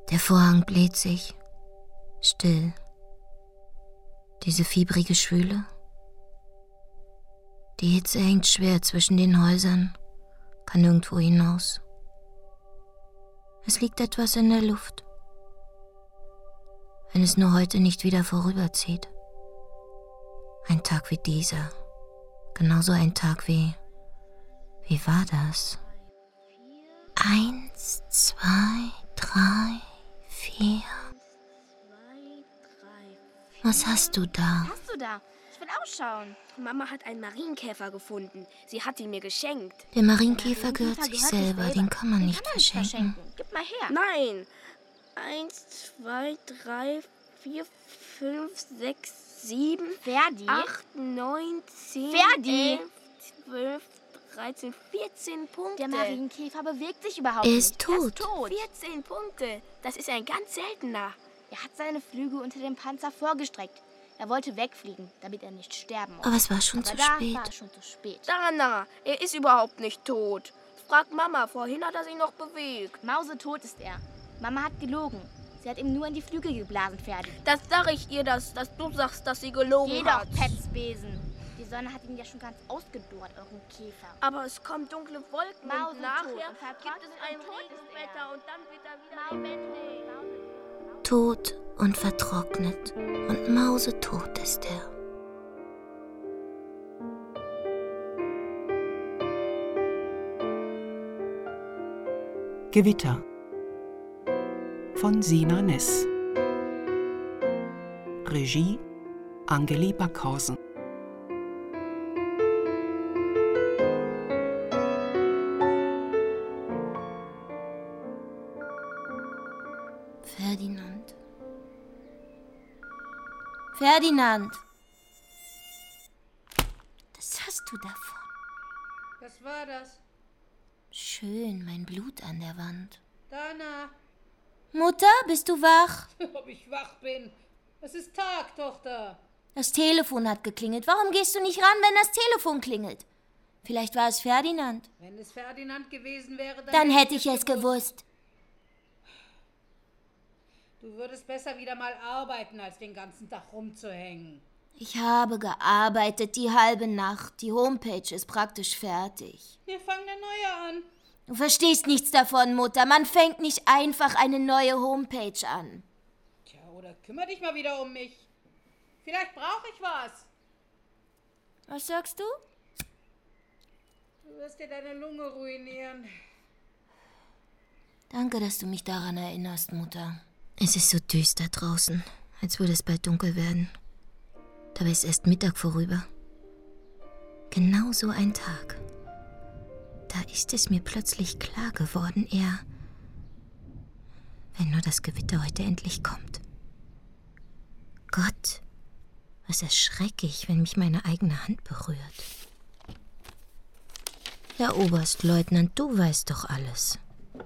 Der Vorhang bläht sich. Still. Diese fiebrige Schwüle. Die Hitze hängt schwer zwischen den Häusern, kann nirgendwo hinaus. Es liegt etwas in der Luft. Wenn es nur heute nicht wieder vorüberzieht. Ein Tag wie dieser. Genauso ein Tag wie war das? 1, 2, 3, 4. Was hast du da? Was hast du da? Ich will ausschauen. Mama hat einen Marienkäfer gefunden. Sie hat ihn mir geschenkt. Der Marienkäfer gehört sich selber. Den kann man nicht verschenken. Gib mal her. Nein. 1, 2, 3, 4, 5, 6, 7, Ferdi? 8, 9, 10, Ferdi? 11, 12, 13, 14 Punkte. Der Marienkäfer bewegt sich überhaupt Er nicht. ist tot. 14 Punkte. Das ist ein ganz seltener. Er hat seine Flügel unter dem Panzer vorgestreckt. Er wollte wegfliegen, damit er nicht sterben muss. Aber es war schon Aber zu da spät. war es schon zu spät. Dana, er ist überhaupt nicht tot. Frag Mama, vorhin hat er sich noch bewegt. Mausetot ist er. Mama hat gelogen. Sie hat ihm nur in die Flügel geblasen, Ferdi. Das sag ich ihr, dass du sagst, dass sie gelogen Geh hat. doch, Petzbesen. Die Sonne hat ihn ja schon ganz ausgedorrt, euren Käfer. Aber es kommen dunkle Wolken Mausetot und nachher und gibt vertrocknet es ein und tot ist Regenwetter er. und dann wird er wieder lebendig. Tot und vertrocknet. Und mausetot ist er. Gewitter von Sina Ness. Regie Angeli Backhausen. Ferdinand. Ferdinand! Das hast du davon. Was war das? Schön, mein Blut an der Wand. Dana, Mutter, bist du wach? ob ich wach bin. Es ist Tag, Tochter. Das Telefon hat geklingelt. Warum gehst du nicht ran, wenn das Telefon klingelt? Vielleicht war es Ferdinand. Wenn es Ferdinand gewesen wäre, Dann hätte ich es gewusst. Du würdest besser wieder mal arbeiten, als den ganzen Tag rumzuhängen. Ich habe gearbeitet die halbe Nacht. Die Homepage ist praktisch fertig. Wir fangen eine neue an. Du verstehst nichts davon, Mutter. Man fängt nicht einfach eine neue Homepage an. Tja, oder kümmere dich mal wieder um mich. Vielleicht brauche ich was. Was sagst du? Du wirst dir deine Lunge ruinieren. Danke, dass du mich daran erinnerst, Mutter. Es ist so düster draußen, als würde es bald dunkel werden. Dabei ist erst Mittag vorüber. Genau so ein Tag. Da ist es mir plötzlich klar geworden, wenn nur das Gewitter heute endlich kommt. Gott, was erschrecklich, wenn mich meine eigene Hand berührt. Herr Oberstleutnant, du weißt doch alles.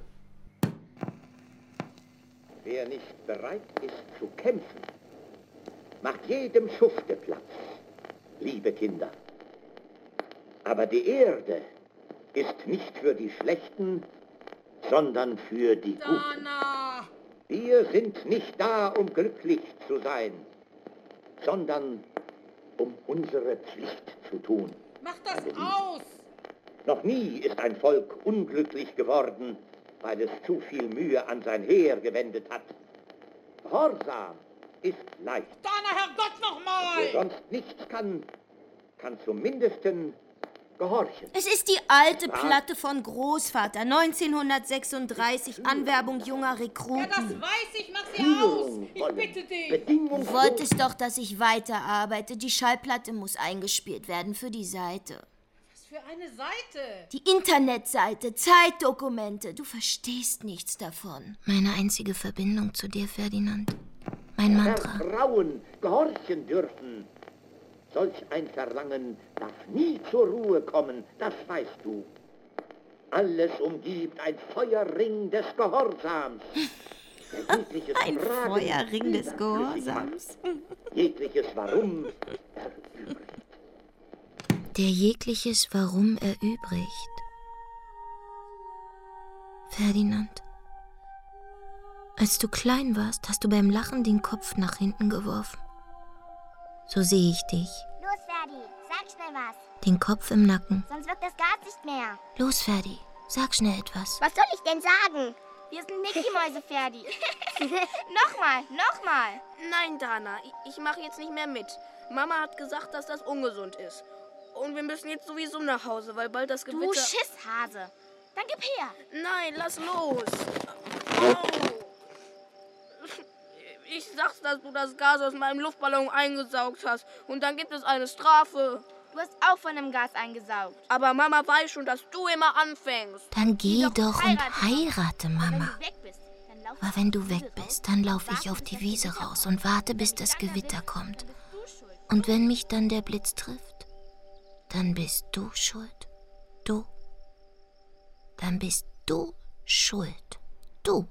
Wer nicht bereit ist zu kämpfen, macht jedem Schufte Platz, liebe Kinder. Aber die Erde ist nicht für die Schlechten, sondern für die Guten. Dana! Wir sind nicht da, um glücklich zu sein, sondern um unsere Pflicht zu tun. Mach das meine Lieben. aus! Noch nie ist ein Volk unglücklich geworden, weil es zu viel Mühe an sein Heer gewendet hat. Gehorsam ist leicht. Dana, Herrgott, Wer nochmal! sonst nichts kann, kann zumindest gehorchen. Es ist die alte Platte von Großvater, 1936, Anwerbung junger Ja, Rekruten. das weiß ich, mach sie aus! Führung Ich wollen, bitte dich! bedingungslos. Du wolltest doch, dass ich weiterarbeite. Die Schallplatte muss eingespielt werden für die Seite. Was für eine Seite! Die Internetseite, Zeitdokumente. Du verstehst nichts davon. Meine einzige Verbindung zu dir, Ferdinand. Mein Mantra. Vertrauen, gehorchen dürfen. Solch ein Verlangen darf nie zur Ruhe kommen, das weißt du. Alles umgibt ein Feuerring des Gehorsams. der jegliches Ein Fragen Feuerring des überflüssig Gehorsams. macht. Jegliches Warum erübrigt. Der jegliches Warum erübrigt. Ferdinand, Als du klein warst, hast du beim Lachen den Kopf nach hinten geworfen. So sehe ich dich. Los, Ferdi, sag schnell was. Den Kopf im Nacken. Sonst wirkt das Gas nicht mehr. Los, Ferdi, sag schnell etwas. Was soll ich denn sagen? Wir sind Mickey-Mäuse, Ferdi. Nochmal. Nein, Dana, ich mache jetzt nicht mehr mit. Mama hat gesagt, dass das ungesund ist. Und wir müssen jetzt sowieso nach Hause, weil bald das Gewitter... Du Schisshase. Dann gib her. Nein, lass los. Au. Ich sag's, dass du das Gas aus meinem Luftballon eingesaugt hast. Und dann gibt es eine Strafe. Du hast auch von dem Gas eingesaugt. Aber Mama weiß schon, dass du immer anfängst. Dann geh doch und heirate, Wenn Mama. du weg bist, dann lauf Aber wenn du weg bist, dann laufe ich auf die Wiese raus und warte, bis das Gewitter kommt. Und wenn mich dann der Blitz trifft, dann bist du schuld. Du. Dann bist du schuld. Du.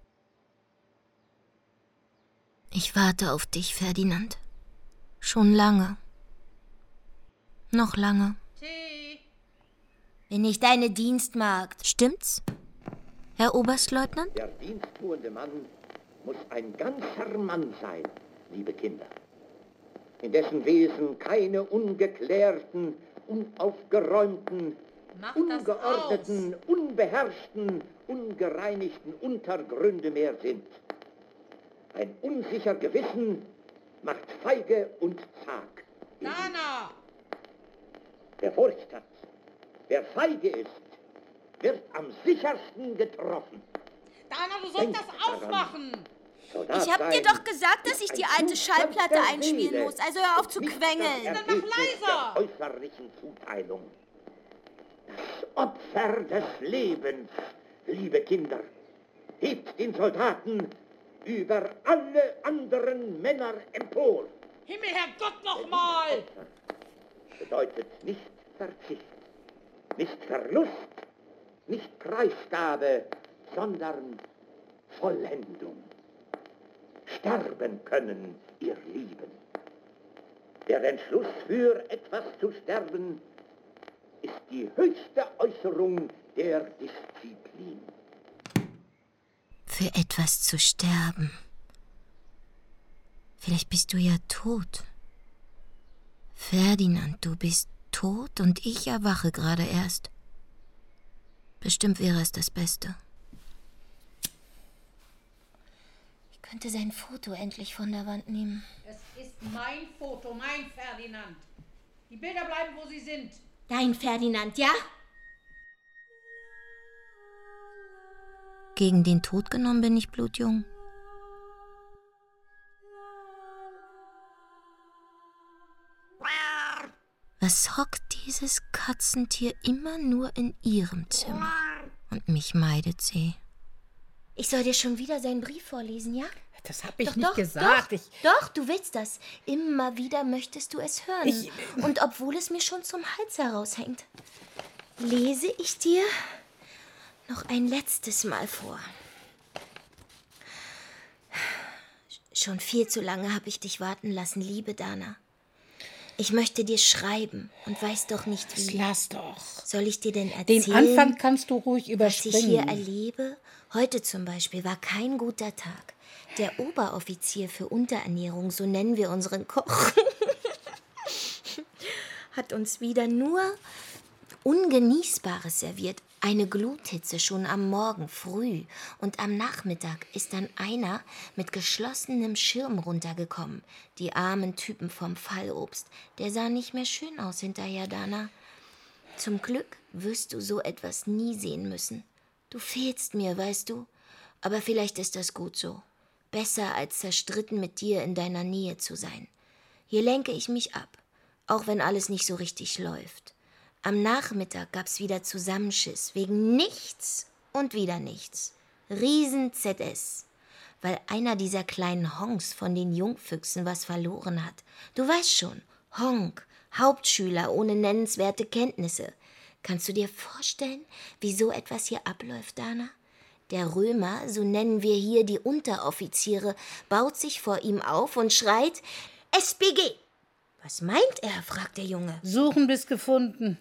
Ich warte auf dich, Ferdinand. Schon lange. Noch lange. Tee. Bin ich deine Dienstmagd. Stimmt's, Herr Oberstleutnant? Der diensttuende Mann muss ein ganzer Mann sein, liebe Kinder. In dessen Wesen keine ungeklärten, unaufgeräumten, Mach das ungeordneten, unbeherrschten, ungereinigten Untergründe mehr sind. Ein unsicher Gewissen macht feige und zag. Dana! Wer Furcht hat, wer feige ist, wird am sichersten getroffen. Dana, du sollst das aufmachen! Ich hab dir doch gesagt, dass ich die alte Schallplatte einspielen muss, also hör auf zu quengeln. Dann mach leiser! Der äußerlichen Zuteilung. Das Opfer des Lebens, liebe Kinder, hebt den Soldaten über alle anderen Männer empor. Himmel, Herrgott, nochmal! Bedeutet nicht Verzicht, nicht Verlust, nicht Preisgabe, sondern Vollendung. Sterben können, ihr Lieben. Der Entschluss für etwas zu sterben ist die höchste Äußerung der Disziplin. Für etwas zu sterben. Vielleicht bist du ja tot. Ferdinand, du bist tot und ich erwache gerade erst. Bestimmt wäre es das Beste. Ich könnte sein Foto endlich von der Wand nehmen. Es ist mein Foto, mein Ferdinand. Die Bilder bleiben, wo sie sind. Dein Ferdinand, ja? Gegen den Tod genommen bin ich blutjung. Was hockt dieses Katzentier immer nur in ihrem Zimmer? Und mich meidet sie. Ich soll dir schon wieder seinen Brief vorlesen, ja? Das hab ich nicht gesagt. Doch, du willst das. Immer wieder möchtest du es hören. Und obwohl es mir schon zum Hals heraushängt, lese ich dir noch ein letztes Mal vor. Schon viel zu lange habe ich dich warten lassen, liebe Dana. Ich möchte dir schreiben und weiß doch nicht wie. Lass doch. Soll ich dir denn erzählen? Den Anfang kannst du ruhig überspringen. Was ich hier erlebe? Heute zum Beispiel war kein guter Tag. Der Oberoffizier für Unterernährung, so nennen wir unseren Koch, hat uns wieder nur Ungenießbares serviert. Eine Gluthitze schon am Morgen früh und am Nachmittag ist dann einer mit geschlossenem Schirm runtergekommen. Die armen Typen vom Fallobst. Der sah nicht mehr schön aus hinterher, Dana. Zum Glück wirst du so etwas nie sehen müssen. Du fehlst mir, weißt du? Aber vielleicht ist das gut so. Besser als zerstritten mit dir in deiner Nähe zu sein. Hier lenke ich mich ab, auch wenn alles nicht so richtig läuft. Am Nachmittag gab's wieder Zusammenschiss, wegen nichts und wieder nichts. Riesen ZS, weil einer dieser kleinen Honks von den Jungfüchsen was verloren hat. Du weißt schon, Honk, Hauptschüler ohne nennenswerte Kenntnisse. Kannst du dir vorstellen, wie so etwas hier abläuft, Dana? Der Römer, so nennen wir hier die Unteroffiziere, baut sich vor ihm auf und schreit, SPG! Was meint er, fragt der Junge. Suchen bis gefunden.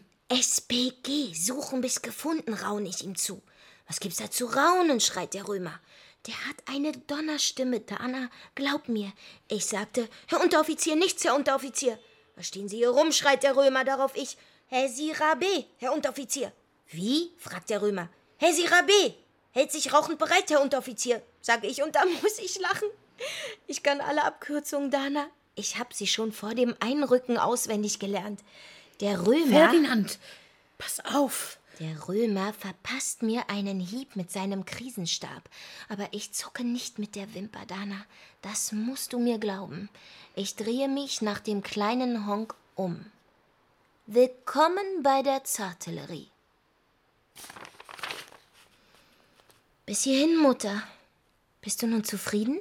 SPG, suchen bis gefunden, raune ich ihm zu. Was gibt's da zu raunen, schreit der Römer. Der hat eine Donnerstimme, Dana. Glaub mir. Ich sagte, Herr Unteroffizier, nichts, Herr Unteroffizier. Was stehen Sie hier rum, schreit der Römer, darauf ich. Herr Sirabe, Herr Unteroffizier. Wie? Fragt der Römer. Herr Sirabe, hält sich rauchend bereit, Herr Unteroffizier, sage ich, und da muss ich lachen. Ich kann alle Abkürzungen, Dana. Ich hab sie schon vor dem Einrücken auswendig gelernt. Der Römer... Ferdinand, pass auf. Der Römer verpasst mir einen Hieb mit seinem Krisenstab. Aber ich zucke nicht mit der Wimper, Dana. Das musst du mir glauben. Ich drehe mich nach dem kleinen Honk um. Willkommen bei der Zartillerie. Bis hierhin, Mutter. Bist du nun zufrieden?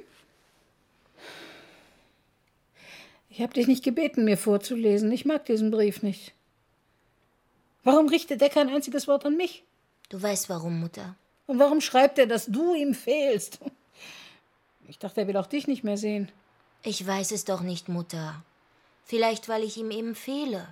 Ich habe dich nicht gebeten, mir vorzulesen. Ich mag diesen Brief nicht. Warum richtet er kein einziges Wort an mich? Du weißt warum, Mutter. Und warum schreibt er, dass du ihm fehlst? Ich dachte, er will auch dich nicht mehr sehen. Ich weiß es doch nicht, Mutter. Vielleicht, weil ich ihm eben fehle.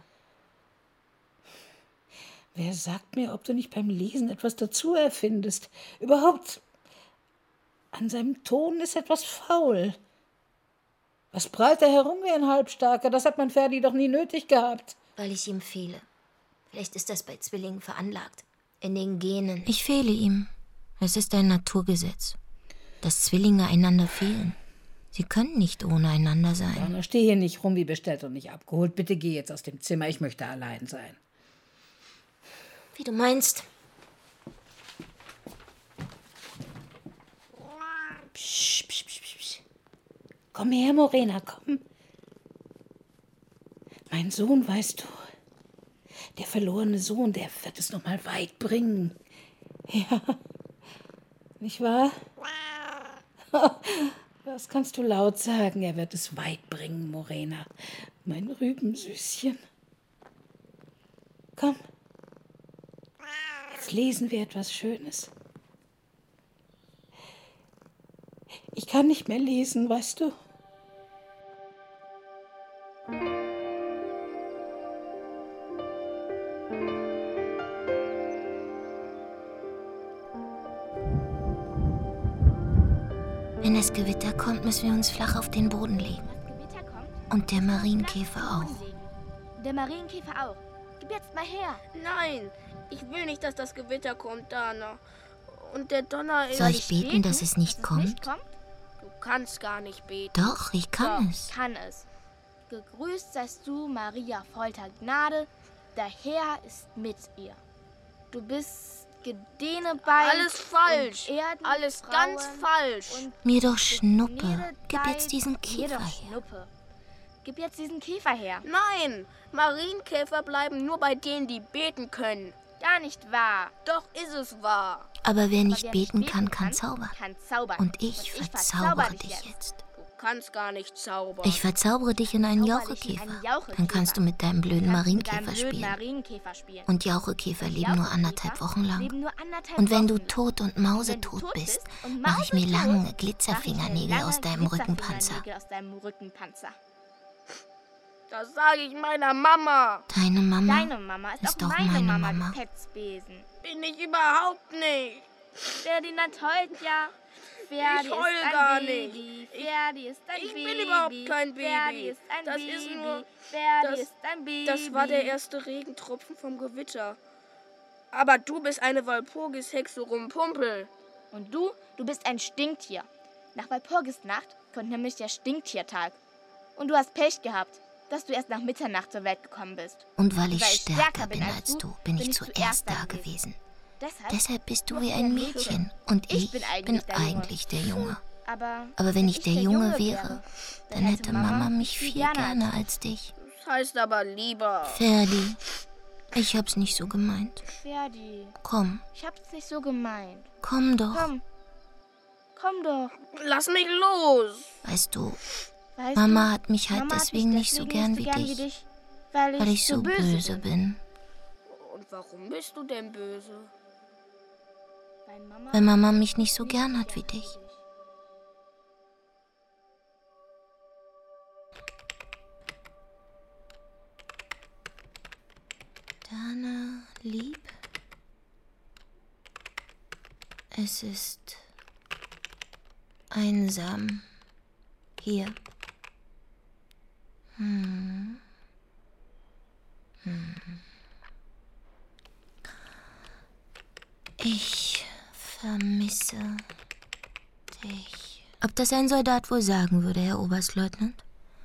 Wer sagt mir, ob du nicht beim Lesen etwas dazu erfindest? Überhaupt, an seinem Ton ist etwas faul. Was prahlt er herum wie ein Halbstarker? Das hat man Ferdi doch nie nötig gehabt. Weil ich ihm fehle. Vielleicht ist das bei Zwillingen veranlagt. In den Genen. Ich fehle ihm. Es ist ein Naturgesetz. Dass Zwillinge einander fehlen. Sie können nicht ohne einander sein. Dana, steh hier nicht rum wie bestellt und nicht abgeholt. Bitte geh jetzt aus dem Zimmer. Ich möchte allein sein. Wie du meinst. Psch, psch, psch, psch. Komm her, Morena, komm. Mein Sohn, weißt du, der verlorene Sohn, der wird es noch mal weit bringen. Ja, nicht wahr? Das kannst du laut sagen. Er wird es weit bringen, Morena. Mein Rübensüßchen. Komm. Jetzt lesen wir etwas Schönes. Ich kann nicht mehr lesen, weißt du? Wenn das Gewitter kommt, müssen wir uns flach auf den Boden legen. Das Gewitter kommt? Und der Marienkäfer auch. Der Marienkäfer auch. Gib jetzt mal her. Nein, ich will nicht, dass das Gewitter kommt, Dana. Und der Donner ist... Soll ich beten, dass es nicht kommt? Du kannst gar nicht beten. Doch, ich kann Doch, es. ich kann es. Gegrüßt seist du, Maria, voller Gnade. Der Herr ist mit ihr. Du bist Gedenebein. Alles falsch. Und Erden, Alles Frauen ganz falsch. und Mir doch Schnuppe. Gnede Gib dein- jetzt diesen Mir Käfer doch her. Schnuppe. Gib jetzt diesen Käfer her. Nein, Marienkäfer bleiben nur bei denen, die beten können. Gar nicht wahr. Doch ist es wahr. Aber wer Aber nicht wer beten kann, kann zaubern. Kann zaubern. Und ich verzaubere dich jetzt. Du kannst gar nicht zaubern. Ich verzaubere dich in einen Zauber dich in Jauchekäfer. einen Jauchekäfer. Dann kannst du mit deinem blöden Kannst du mit deinem Marienkäfer blöden spielen. Marienkäfer spielen. Und Jauchekäfer leben nur Jauchekäfer 1,5 Wochen lang. leben nur 1,5 Und wenn du Wochen. tot und Wenn du mausetot tot bist, und mache ich mir mausetot, lange mach ich mir Glitzerfingernägel lange aus deinem Rückenpanzer. Glitzerfingernägel aus deinem Rückenpanzer. Das sage ich meiner Mama. Deine Mama Deine Mama ist ist auch doch meine meine Mama, Mama. die Petzbesen. Bin ich überhaupt nicht. Ferdinand heult ja. Ferdi Ich heul ist ein gar Baby. nicht. Ferdi ist ein Ich Baby. bin überhaupt kein Baby. Ferdi ist ein Das Baby. ist nur- Ferdi das- ist ein Baby. Das war der erste Regentropfen vom Gewitter. Aber du bist eine Walpurgishexe Rumpumpel. Und du bist ein Stinktier. Nach Walpurgisnacht kommt nämlich der Stinktiertag. Und du hast Pech gehabt, dass du erst nach Mitternacht zur Welt gekommen bist. Und weil ich Weil ich stärker bin als du, bin ich zuerst da gewesen. Deshalb bist du wie ein Mädchen. Und ich bin eigentlich der Junge. Aber wenn ich der Junge wäre, dann hätte Mama mich viel gerne gerne als dich. Das heißt aber lieber. Ferdi, ich hab's nicht so gemeint. Ferdi, Komm, ich hab's nicht so gemeint. komm doch. Komm doch. Lass mich los. Weißt du, Weißt Mama du, hat mich halt Mama hat deswegen mich nicht so deswegen gern wie dich, weil ich so böse bin. Und warum bist du denn böse? Weil Mama mich nicht so gern hat wie dich. Dana, lieb, es ist einsam. Hier. Ich vermisse dich. Ob das ein Soldat wohl sagen würde, Herr Oberstleutnant?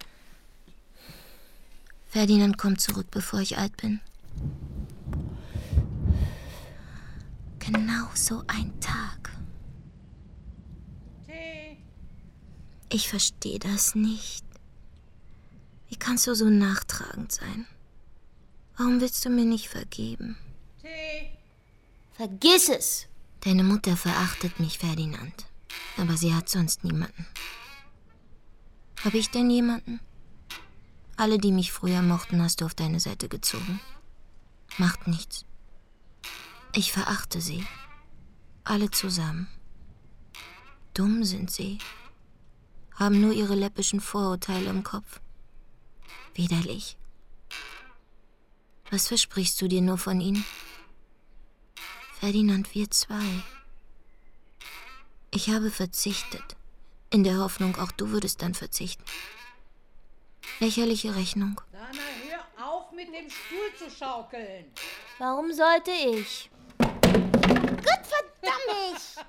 Ferdinand kommt zurück, bevor ich alt bin. Genau so ein Tag. Ich verstehe das nicht. Wie kannst du so nachtragend sein? Warum willst du mir nicht vergeben? Vergiss es! Deine Mutter verachtet mich, Ferdinand. Aber sie hat sonst niemanden. Habe ich denn jemanden? Alle, die mich früher mochten, hast du auf deine Seite gezogen. Macht nichts. Ich verachte sie. Alle zusammen. Dumm sind sie. Haben nur ihre läppischen Vorurteile im Kopf. Widerlich. Was versprichst du dir nur von ihnen? Ferdinand, wir zwei. Ich habe verzichtet. In der Hoffnung, auch du würdest dann verzichten. Lächerliche Rechnung. Dana, hör auf, mit dem Stuhl zu schaukeln. Warum sollte ich? Gottverdammt!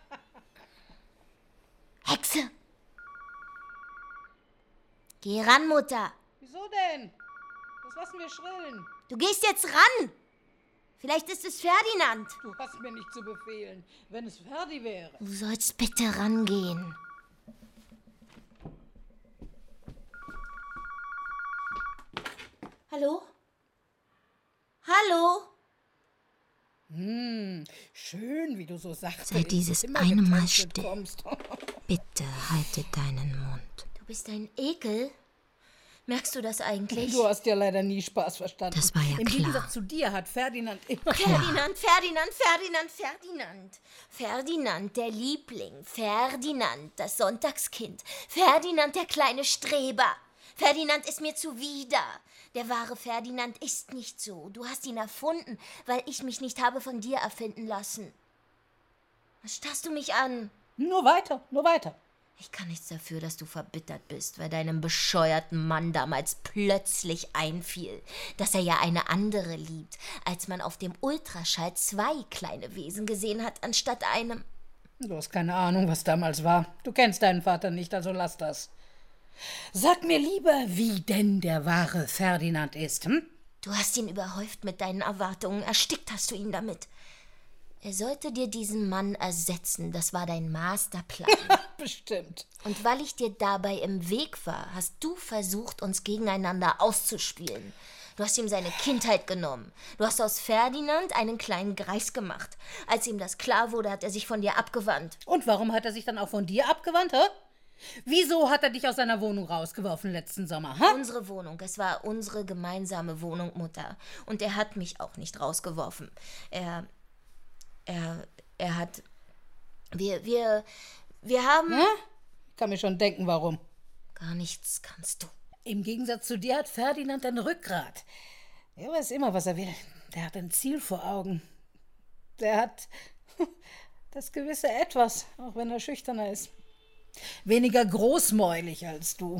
Hexe! Geh ran, Mutter. Wieso denn? Das lassen wir schrillen. Du gehst jetzt ran. Vielleicht ist es Ferdinand. Du hast mir nicht zu befehlen, wenn es Ferdi wäre. Du sollst bitte rangehen. Hallo? Hallo? Schön, wie du so sagst. Sei dieses eine Mal still. Bitte halte deinen Mund. Du bist ein Ekel. Merkst du das eigentlich? Du hast ja leider nie Spaß verstanden. Das war ja Im klar. Gegensatz zu dir hat Ferdinand immer... Ferdinand, der Liebling. Ferdinand, das Sonntagskind. Ferdinand, der kleine Streber. Ferdinand ist mir zuwider. Der wahre Ferdinand ist nicht so. Du hast ihn erfunden, weil ich mich nicht habe von dir erfinden lassen. Was starrst du mich an? Nur weiter, nur weiter. Ich kann nichts dafür, dass du verbittert bist, weil deinem bescheuerten Mann damals plötzlich einfiel, dass er ja eine andere liebt, als man auf dem Ultraschall 2 kleine Wesen gesehen hat, anstatt einem. Du hast keine Ahnung, was damals war. Du kennst deinen Vater nicht, also lass das. Sag mir lieber, wie denn der wahre Ferdinand ist, hm? Du hast ihn überhäuft mit deinen Erwartungen, erstickt hast du ihn damit. Er sollte dir diesen Mann ersetzen, das war dein Masterplan. Bestimmt. Und weil ich dir dabei im Weg war, hast du versucht, uns gegeneinander auszuspielen. Du hast ihm seine Kindheit genommen. Du hast aus Ferdinand einen kleinen Greis gemacht. Als ihm das klar wurde, hat er sich von dir abgewandt. Und warum hat er sich dann auch von dir abgewandt, hä? Wieso hat er dich aus seiner Wohnung rausgeworfen letzten Sommer, hä? Unsere Wohnung, es war unsere gemeinsame Wohnung, Mutter. Und er hat mich auch nicht rausgeworfen. Er hat... Wir haben... Hm? Ich kann mir schon denken, warum. Gar nichts kannst du. Im Gegensatz zu dir hat Ferdinand ein Rückgrat. Er weiß immer, was er will. Der hat ein Ziel vor Augen. Der hat das gewisse Etwas, auch wenn er schüchterner ist. Weniger großmäulig als du.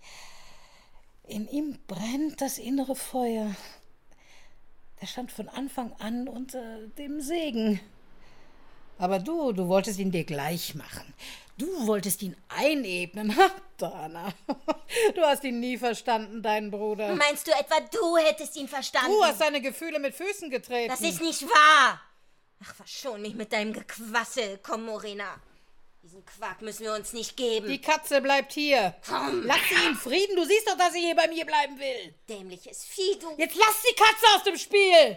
In ihm brennt das innere Feuer. Der stand von Anfang an unter dem Segen. Aber du wolltest ihn dir gleich machen. Du wolltest ihn einebnen. Ha, Dana. Du hast ihn nie verstanden, deinen Bruder. Meinst du etwa, du hättest ihn verstanden? Du hast seine Gefühle mit Füßen getreten. Das ist nicht wahr. Ach, verschon mich mit deinem Gequassel. Komm, Morena. Diesen Quark müssen wir uns nicht geben. Die Katze bleibt hier. Komm. Lass sie in Frieden. Du siehst doch, dass sie hier bei mir bleiben will. Dämliches Vieh, du. Jetzt lass die Katze aus dem Spiel.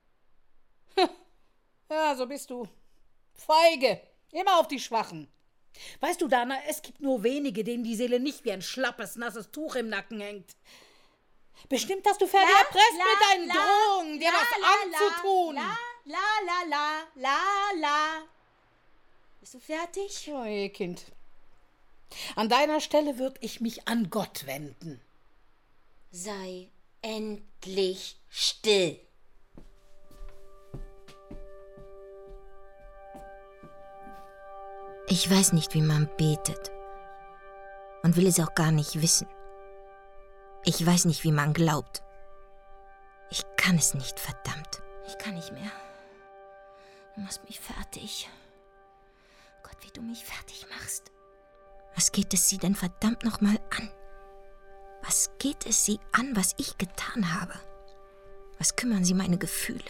Ja, so bist du. Feige. Immer auf die Schwachen. Weißt du, Dana, es gibt nur wenige, denen die Seele nicht wie ein schlappes, nasses Tuch im Nacken hängt. Bestimmt hast du Ferdi erpresst mit deinen Drohungen, dir was anzutun. Bist du fertig? Oh je, Kind. An deiner Stelle würde ich mich an Gott wenden. Sei endlich still. Ich weiß nicht, wie man betet, und will es auch gar nicht wissen. Ich weiß nicht, wie man glaubt. Ich kann es nicht, verdammt. Ich kann nicht mehr. Du machst mich fertig. Gott, wie du mich fertig machst. Was geht es Sie denn verdammt nochmal an? Was geht es Sie an, was ich getan habe? Was kümmern Sie meine Gefühle?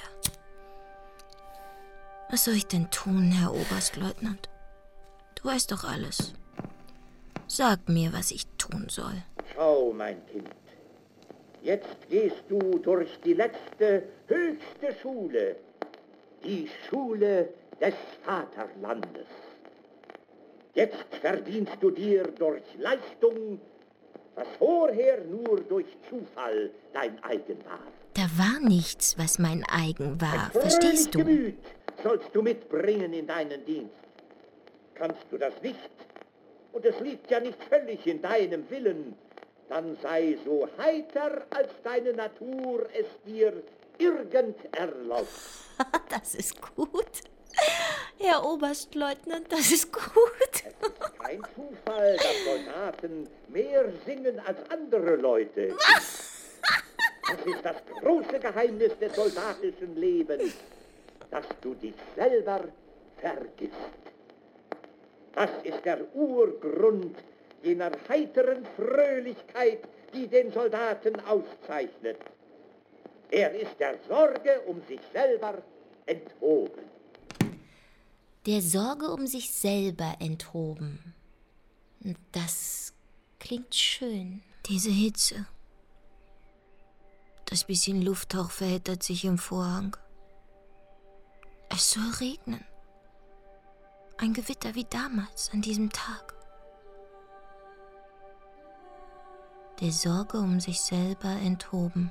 Was soll ich denn tun, Herr Oberstleutnant? Du weißt doch alles. Sag mir, was ich tun soll. Schau, mein Kind. Jetzt gehst du durch die letzte, höchste Schule. Die Schule des Vaterlandes. Jetzt verdienst du dir durch Leistung, was vorher nur durch Zufall dein eigen war. Da war nichts, was mein eigen war, Ein verstehst du? Gemüt sollst du mitbringen in deinen Dienst. Kannst du das nicht, und es liegt ja nicht völlig in deinem Willen, dann sei so heiter, als deine Natur es dir irgend erlaubt. Das ist gut. Herr Oberstleutnant, das ist gut. Es ist kein Zufall, dass Soldaten mehr singen als andere Leute. Das ist das große Geheimnis des soldatischen Lebens, dass du dich selber vergisst. Das ist der Urgrund jener heiteren Fröhlichkeit, die den Soldaten auszeichnet. Er ist der Sorge um sich selber enthoben. Der Sorge um sich selber enthoben. Das klingt schön. Diese Hitze. Das bisschen Lufthauch verheddert sich im Vorhang. Es soll regnen. Ein Gewitter wie damals, an diesem Tag. Der Sorge um sich selber enthoben.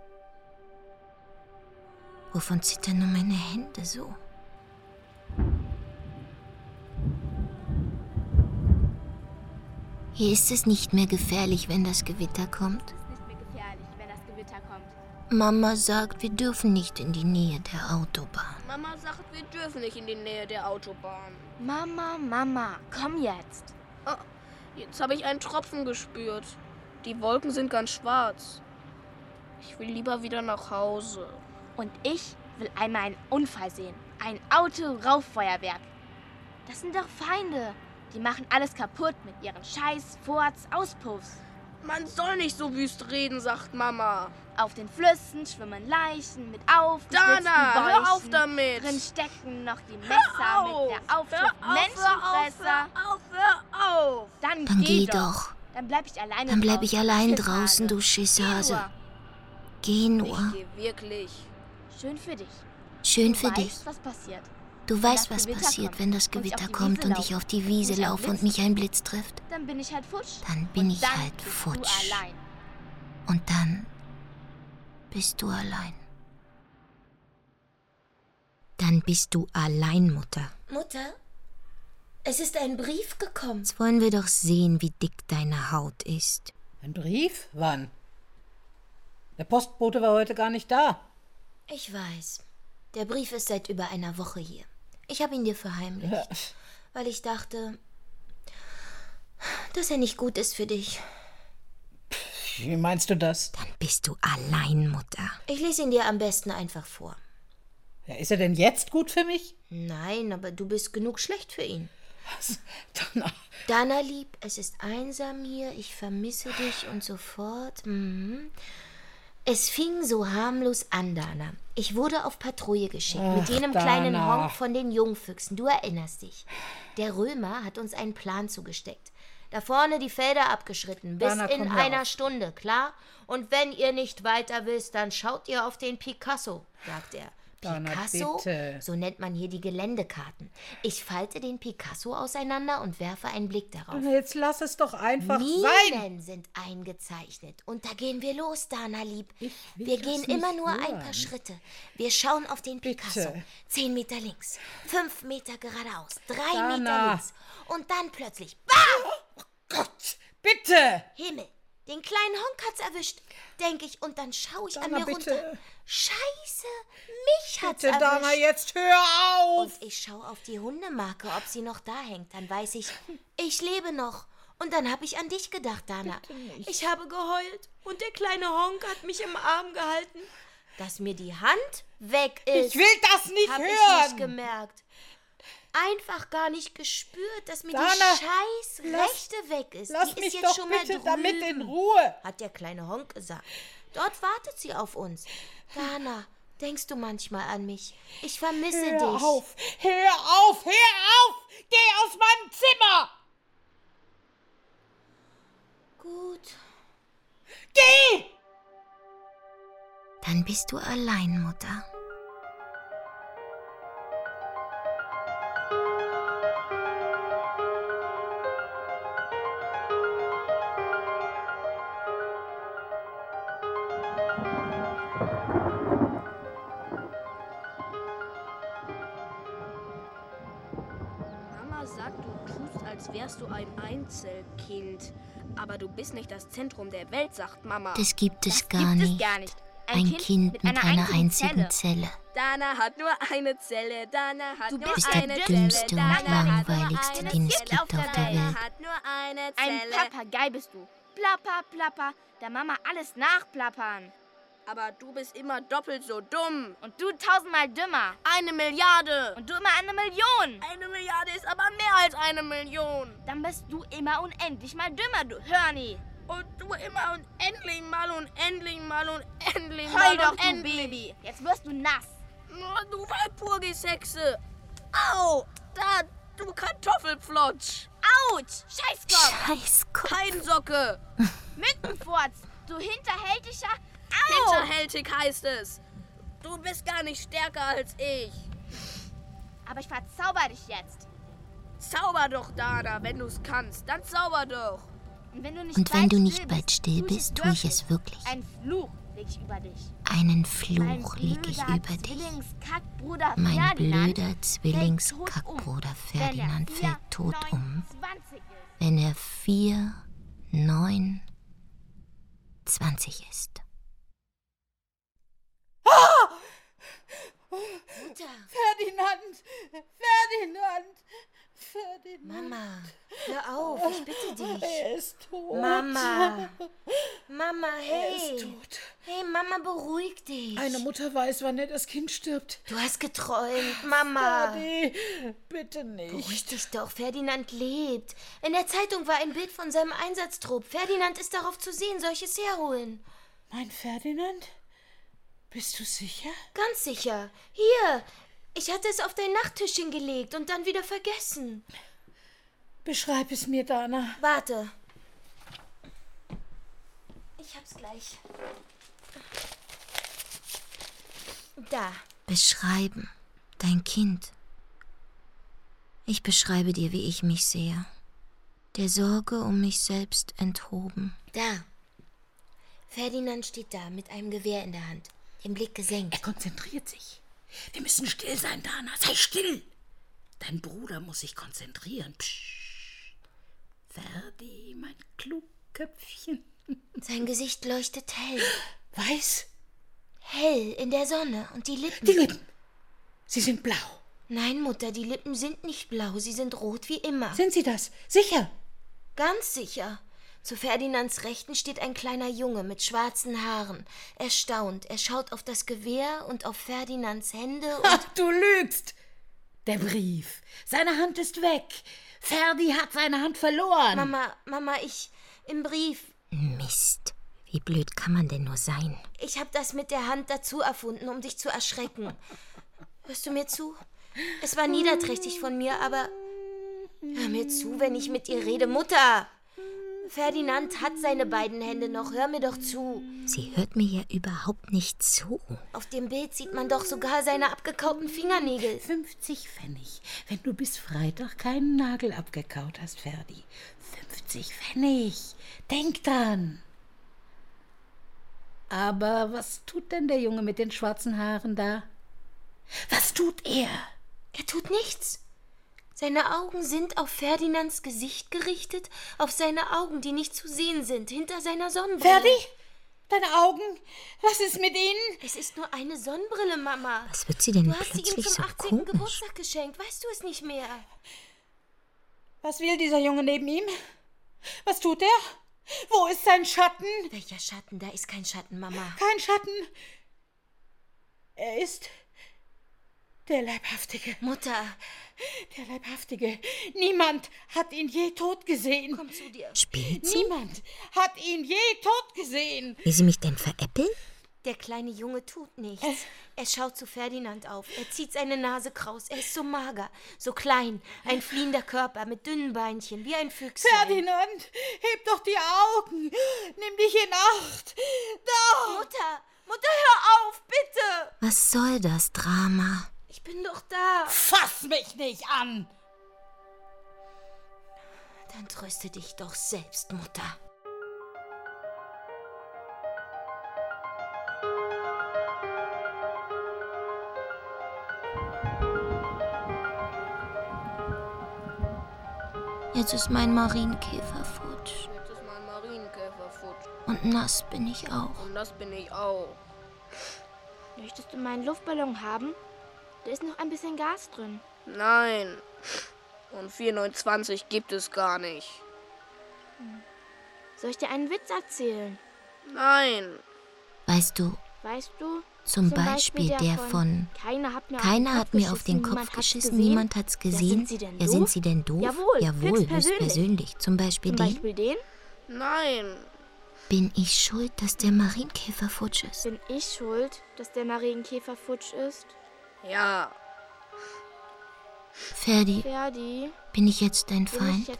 Wovon zittern nur meine Hände so? Hier ist es nicht mehr gefährlich, wenn das Gewitter kommt. Es ist nicht mehr gefährlich, wenn das Gewitter kommt. Mama sagt, wir dürfen nicht in die Nähe der Autobahn. Mama sagt, wir dürfen nicht in die Nähe der Autobahn. Mama, komm jetzt. Oh, jetzt habe ich einen Tropfen gespürt. Die Wolken sind ganz schwarz. Ich will lieber wieder nach Hause. Und ich will einmal einen Unfall sehen. Ein Auto-Rauffeuerwerk. Das sind doch Feinde. Die machen alles kaputt mit ihren Scheiß, Furz, Auspuffs. Man soll nicht so wüst reden, sagt Mama. Auf den Flüssen schwimmen Leichen mit aufgeschlitzten Dana, Bäuchen. hör auf damit. Drin stecken noch die Messer mit der Aufschrift Menschenfresser. Hör auf. Dann Geh doch. doch. Dann bleib ich alleine Dann bleib ich draußen, allein Pisshase. draußen, du Schisshase. Geh nur. Ich gehe wirklich. Schön für dich. Schön Du für weißt, dich. was passiert. Du Wenn weißt, das was Gewitter passiert, kommt wenn das und ich Gewitter auf die kommt Wiese und ich auf die Wiese Mich ein laufe und Blitz mich ein Blitz trifft. Dann bin ich halt futsch. Dann bin Und ich dann halt bist futsch. Du allein. Und dann bist du allein. Dann bist du allein, Mutter. Mutter, es ist ein Brief gekommen. Jetzt wollen wir doch sehen, wie dick deine Haut ist. Ein Brief? Wann? Der Postbote war heute gar nicht da. Ich weiß. Der Brief ist seit über einer Woche hier. Ich habe ihn dir verheimlicht, Ja. weil ich dachte, dass er nicht gut ist für dich. Wie meinst du das? Dann bist du allein, Mutter. Ich lese ihn dir am besten einfach vor. Ja, ist er denn jetzt gut für mich? Nein, aber du bist genug schlecht für ihn. Was? Dana. Dana, lieb, es ist einsam hier, ich vermisse dich und so fort. Es fing so harmlos an, Dana. Ich wurde auf Patrouille geschickt mit jenem kleinen Dana. Honk von den Jungfüchsen. Du erinnerst dich. Der Römer hat uns einen Plan zugesteckt. Da vorne die Felder abgeschritten, bis Dana, in komm, hör einer auf. Stunde, klar? Und wenn ihr nicht weiter wisst, dann schaut ihr auf den Picasso, sagt er. Dana, Picasso, bitte. so nennt man hier die Geländekarten. Ich falte den Picasso auseinander und werfe einen Blick darauf. Dana, jetzt lass es doch einfach sein. Minen sind eingezeichnet. Und da gehen wir los, Dana, lieb. Ich will Wir das gehen nicht immer nur ein hören. paar Schritte. Wir schauen auf den Picasso. Bitte. 10 Meter links, 5 Meter geradeaus, 3 Dana. Meter links. Und dann plötzlich, BAM! Gott, bitte! Himmel, den kleinen Honk hat's erwischt, denke ich. Und dann schaue ich an Dana, mir bitte. runter. Scheiße, mich hat's Bitte, erwischt. Dana, jetzt hör auf! Und ich schaue auf die Hundemarke, ob sie noch da hängt. Dann weiß ich, ich lebe noch. Und dann habe ich an dich gedacht, Dana. Ich habe geheult und der kleine Honk hat mich im Arm gehalten. Dass mir die Hand weg ist. Ich will das nicht hören. hören. Ich nicht gemerkt. Einfach gar nicht gespürt, dass mir Dana, die scheiß Rechte weg ist. Lass die mich ist jetzt doch schon mal bitte drüben, damit in Ruhe, hat der kleine Honk gesagt. Dort wartet sie auf uns. Dana, denkst du manchmal an mich? Ich vermisse dich. Hör auf! Geh aus meinem Zimmer! Gut. Geh! Dann bist du allein, Mutter. Mama sagt, du tust, als wärst du ein Einzelkind. Aber du bist nicht das Zentrum der Welt, sagt Mama. Das gibt es Das gar gibt es nicht. gar nicht. Ein Kind mit einer einzigen Zelle. Dana hat nur eine Zelle. Dana hat Du nur bist der eine dümmste Zelle. und Dana hat nur langweiligste, eine den es Zelle gibt auf der auf der Welt. Welt. hat nur eine Ein Zelle. Papagei bist du. Plapper, plapper, der Mama alles nachplappern. Aber du bist immer doppelt so dumm. Und du 1000-mal dümmer. 1 Milliarde. Und du immer 1 Million. 1 Milliarde ist aber mehr als 1 Million. Dann bist du immer unendlich mal dümmer, du Hörni. Und du immer und endlich mal und endlich mal und endlich Heul mal doch, und du endlich. Baby. Jetzt wirst du nass. Oh, du Walpurgishexe. Au, da, du Kartoffelflotsch. Autsch, Scheißkopf. Scheißkopf. Heinsocke. Mückenfurz, du hinterhältiger. Au. Hinterhältig heißt es. Du bist gar nicht stärker als ich. Aber ich verzauber dich jetzt. Zauber doch, Dana, wenn du's kannst. Dann zauber doch. Und wenn du nicht, Und wenn du nicht bald bist, still bist, tue ich es wirklich. Ein Fluch leg ich über dich. Einen Mein Fluch leg ich blöder über dich. Zwillingskackbruder Mein Ferdinand blöder Zwillingskackbruder Ferdinand fällt tot um, 20 ist. wenn er 4, 9, 20 ist. Mutter! Ferdinand! Mama, hör auf, ich bitte dich. Er ist tot. Mama, Er ist hey. tot. Hey, Mama, beruhig dich. Eine Mutter weiß, wann das Kind stirbt. Du hast geträumt, Mama. Ferdi, bitte nicht. Beruhig dich doch, Ferdinand lebt. In der Zeitung war ein Bild von seinem Einsatztrupp. Ferdinand ist darauf zu sehen, soll ich es herholen? Mein Ferdinand? Bist du sicher? Ganz sicher. Hier, ich hatte es auf dein Nachttischchen gelegt und dann wieder vergessen. Beschreib es mir, Dana. Warte. Ich hab's gleich. Da. Beschreiben. Dein Kind. Ich beschreibe dir, wie ich mich sehe. Der Sorge um mich selbst enthoben. Da. Ferdinand steht da mit einem Gewehr in der Hand, den Blick gesenkt. Er konzentriert sich. Wir müssen still sein, Dana. Sei still. Dein Bruder muss sich konzentrieren. Psst. Ferdi, mein Klugköpfchen. Sein Gesicht leuchtet hell. Weiß? Hell in der Sonne. Und die Lippen. Die Lippen. Sie sind blau. Nein, Mutter, die Lippen sind nicht blau. Sie sind rot wie immer. Sind sie das? Sicher. Ganz sicher. Zu Ferdinands Rechten steht ein kleiner Junge mit schwarzen Haaren. Er staunt. Er schaut auf das Gewehr und auf Ferdinands Hände und... Ach, du lügst. Der Brief. Seine Hand ist weg. Ferdi hat seine Hand verloren. Mama, im Brief... Mist. Wie blöd kann man denn nur sein? Ich habe das mit der Hand dazu erfunden, um dich zu erschrecken. Hörst du mir zu? Es war niederträchtig von mir, aber... Hör mir zu, wenn ich mit dir rede. Mutter! Ferdinand hat seine beiden Hände noch. Hör mir doch zu. Sie hört mir ja überhaupt nicht zu. Auf dem Bild sieht man doch sogar seine abgekauten Fingernägel. 50 Pfennig, wenn du bis Freitag keinen Nagel abgekaut hast, Ferdi. 50 Pfennig. Denk dran. Aber was tut denn der Junge mit den schwarzen Haaren da? Was tut er? Er tut nichts. Seine Augen sind auf Ferdinands Gesicht gerichtet, auf seine Augen, die nicht zu sehen sind, hinter seiner Sonnenbrille. Ferdi? Deine Augen? Was ist mit ihnen? Es ist nur eine Sonnenbrille, Mama. Was wird sie denn Du hast sie ihm plötzlich zum so 18. komisch? Geburtstag geschenkt. Weißt du es nicht mehr? Was will dieser Junge neben ihm? Was tut er? Wo ist sein Schatten? Welcher Schatten? Da ist kein Schatten, Mama. Kein Schatten. Er ist der Leibhaftige. Mutter. Der Leibhaftige. Niemand hat ihn je tot gesehen. Komm zu dir. Spielt sie? Niemand hat ihn je tot gesehen. Will sie mich denn veräppeln? Der kleine Junge tut nichts. Er schaut zu Ferdinand auf. Er zieht seine Nase kraus. Er ist so mager, so klein. Ein fliehender Körper mit dünnen Beinchen, wie ein Füchschen. Ferdinand, heb doch die Augen. Nimm dich in Acht. Da! Mutter, hör auf, bitte! Was soll das Drama? Ich bin doch da. Fass mich nicht an! Dann tröste dich doch selbst, Mutter. Jetzt ist mein Marienkäfer futsch. Und nass bin ich auch. Möchtest du meinen Luftballon haben? Da ist noch ein bisschen Gas drin. Nein. Und 429 gibt es gar nicht. Soll ich dir einen Witz erzählen? Nein. Weißt du, zum Beispiel der von Keiner hat mir auf den Kopf geschissen, niemand hat's gesehen. Ja, sind sie denn doof? Jawohl, höchstpersönlich. Zum Beispiel den? Nein. Bin ich schuld, dass der Marienkäfer futsch ist? Bin ich schuld, dass der Marienkäfer futsch ist? Ja. Ferdi, bin ich jetzt dein Feind?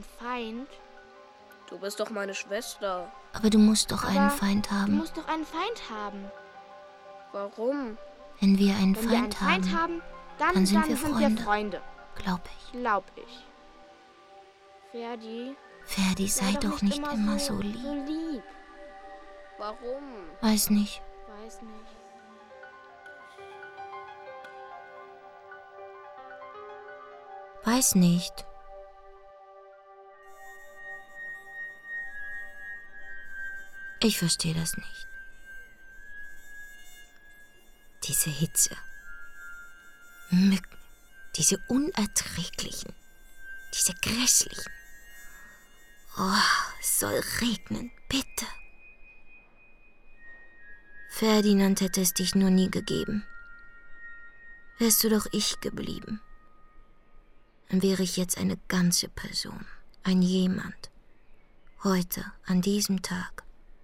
Du bist doch meine Schwester. Aber du musst doch einen Feind Du haben. musst doch einen Feind haben. Warum? Wenn wir einen Wenn wir einen Feind Feind haben, haben, dann sind wir Freunde. glaub ich. Glaub ich. Ferdi, Sei doch nicht immer so lieb. Warum? Weiß nicht. Weiß nicht. Weiß nicht. Ich verstehe das nicht. Diese Hitze. Mücken. Diese unerträglichen. Diese grässlichen. Oh, es soll regnen, bitte. Ferdinand hätte es dich nur nie gegeben. Wärst du doch ich geblieben. Dann wäre ich jetzt eine ganze Person. Ein Jemand. Heute, an diesem Tag.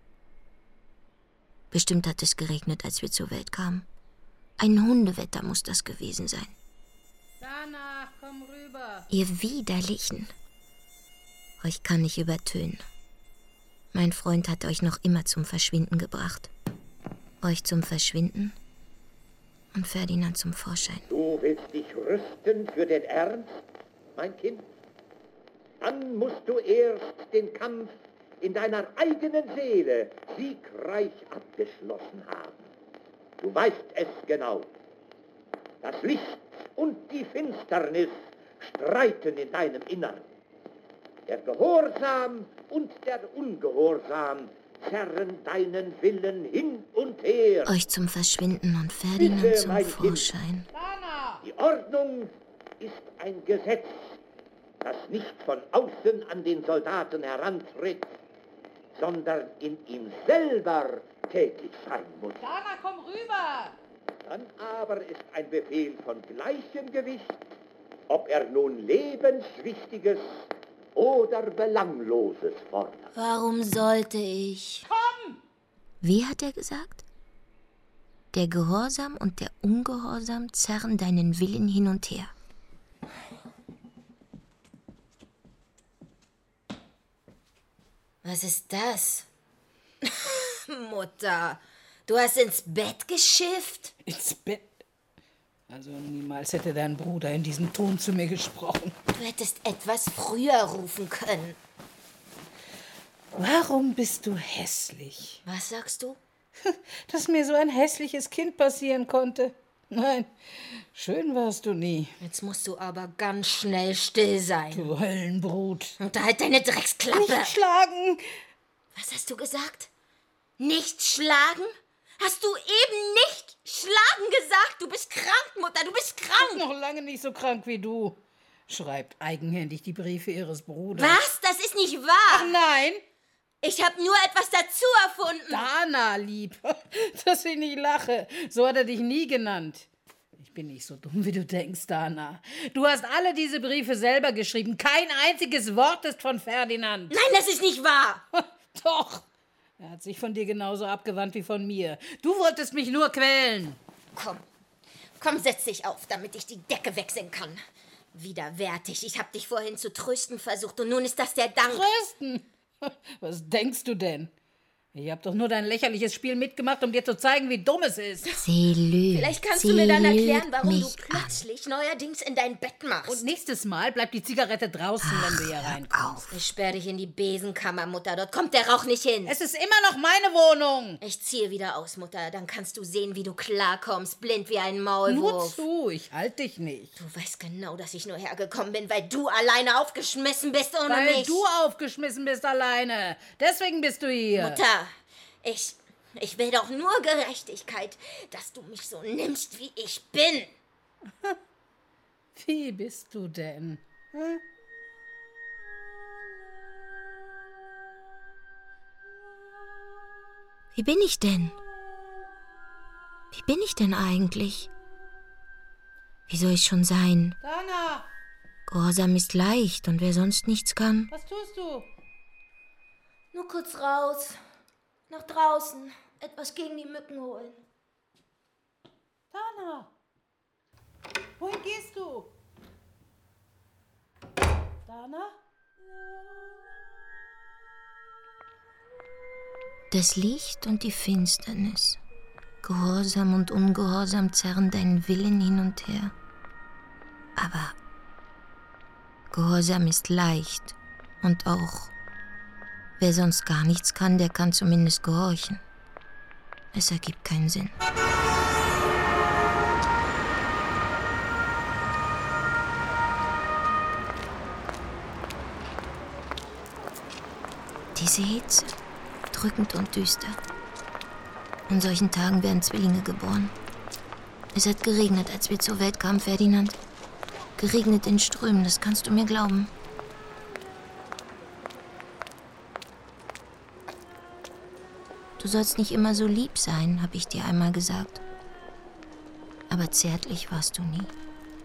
Bestimmt hat es geregnet, als wir zur Welt kamen. Ein Hundewetter muss das gewesen sein. Danach, komm rüber. Ihr Widerlichen. Euch kann ich übertönen. Mein Freund hat euch noch immer zum Verschwinden gebracht. Euch zum Verschwinden und Ferdinand zum Vorschein. Du willst dich rüsten für den Ernst, mein Kind? Dann musst du erst den Kampf in deiner eigenen Seele siegreich abgeschlossen haben. Du weißt es genau. Das Licht und die Finsternis streiten in deinem Innern. Der Gehorsam und der Ungehorsam zerren deinen Willen hin und her. Euch zum Verschwinden und Ferdinand Bitte, zum mein Vorschein. Die Ordnung ist ein Gesetz, das nicht von außen an den Soldaten herantritt, sondern in ihm selber tätig sein muss. Dana, komm rüber! Dann aber ist ein Befehl von gleichem Gewicht, ob er nun lebenswichtiges oder Belangloses fordert. Warum sollte ich? Komm! Wie hat er gesagt? Der Gehorsam und der Ungehorsam zerren deinen Willen hin und her. Was ist das? Mutter, du hast ins Bett geschifft? Ins Bett? Also niemals hätte dein Bruder in diesem Ton zu mir gesprochen. Du hättest etwas früher rufen können. Warum bist du hässlich? Was sagst du? Dass mir so ein hässliches Kind passieren konnte. Nein, schön warst du nie. Jetzt musst du aber ganz schnell still sein. Du Höllenbrut. Und halt deine Drecksklappe. Nicht schlagen! Was hast du gesagt? Nicht schlagen? Hast du eben nicht schlagen gesagt? Du bist krank, Mutter, du bist krank. Noch lange nicht so krank wie du. schreibt eigenhändig die Briefe ihres Bruders. Was? Das ist nicht wahr! Ach nein! Ich habe nur etwas dazu erfunden. Dana, lieb, dass ich nicht lache. So hat er dich nie genannt. Ich bin nicht so dumm, wie du denkst, Dana. Du hast alle diese Briefe selber geschrieben. Kein einziges Wort ist von Ferdinand. Nein, das ist nicht wahr. Doch. Er hat sich von dir genauso abgewandt wie von mir. Du wolltest mich nur quälen. Komm, setz dich auf, damit ich die Decke wechseln kann. Widerwärtig. Ich habe dich vorhin zu trösten versucht und nun ist das der Dank. Trösten? Was denkst du denn? Ich hab doch nur dein lächerliches Spiel mitgemacht, um dir zu zeigen, wie dumm es ist. Sie lügt. Vielleicht kannst du mir dann erklären, warum du plötzlich neuerdings in dein Bett machst. Und nächstes Mal bleibt die Zigarette draußen, wenn du hier reinkommst. Ich sperr dich in die Besenkammer, Mutter. Dort kommt der Rauch nicht hin. Es ist immer noch meine Wohnung. Ich ziehe wieder aus, Mutter. Dann kannst du sehen, wie du klarkommst. Blind wie ein Maulwurf. Nur zu, ich halte dich nicht. Du weißt genau, dass ich nur hergekommen bin, weil du alleine aufgeschmissen bist ohne mich. Weil du aufgeschmissen bist alleine. Deswegen bist du hier. Mutter, ich will doch nur Gerechtigkeit, dass du mich so nimmst, wie ich bin. Wie bist du denn? Hm? Wie bin ich denn? Wie bin ich denn eigentlich? Wie soll ich schon sein? Dana! Gehorsam ist leicht und wer sonst nichts kann. Was tust du? Nur kurz raus. Nach draußen. Etwas gegen die Mücken holen. Dana! Wohin gehst du? Dana? Das Licht und die Finsternis, Gehorsam und Ungehorsam zerren deinen Willen hin und her. Aber Gehorsam ist leicht und auch wer sonst gar nichts kann, der kann zumindest gehorchen. Es ergibt keinen Sinn. Diese Hitze, drückend und düster. An solchen Tagen werden Zwillinge geboren. Es hat geregnet, als wir zur Welt kamen, Ferdinand. Geregnet in Strömen, das kannst du mir glauben. Du sollst nicht immer so lieb sein, habe ich dir einmal gesagt. Aber zärtlich warst du nie.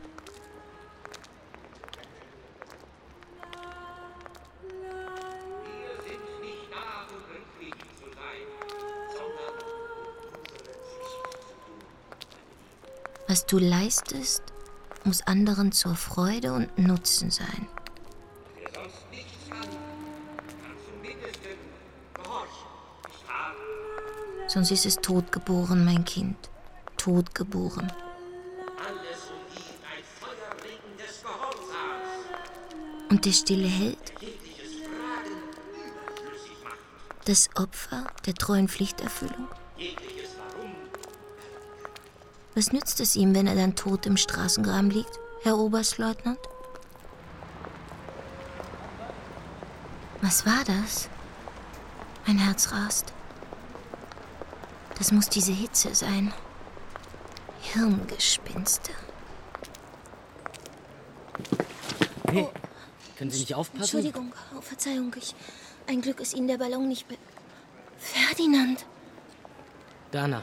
Was du leistest, muss anderen zur Freude und Nutzen sein. Wer sonst nichts kann, kann zumindest gehorchen. Sonst ist es totgeboren, mein Kind. Totgeboren. Alles umgibt ein Feuerregen des Gehorsams. Und der stille Held? Jegliches Fragen überflüssig macht. Das Opfer der treuen Pflichterfüllung? Jegliches Warum. Was nützt es ihm, wenn er dann tot im Straßengraben liegt, Herr Oberstleutnant? Was war das? Mein Herz rast. Das muss diese Hitze sein. Hirngespinste. Hey, können Sie nicht aufpassen? Entschuldigung, oh, Verzeihung, ein Glück ist Ihnen der Ballon nicht Ferdinand! Dana.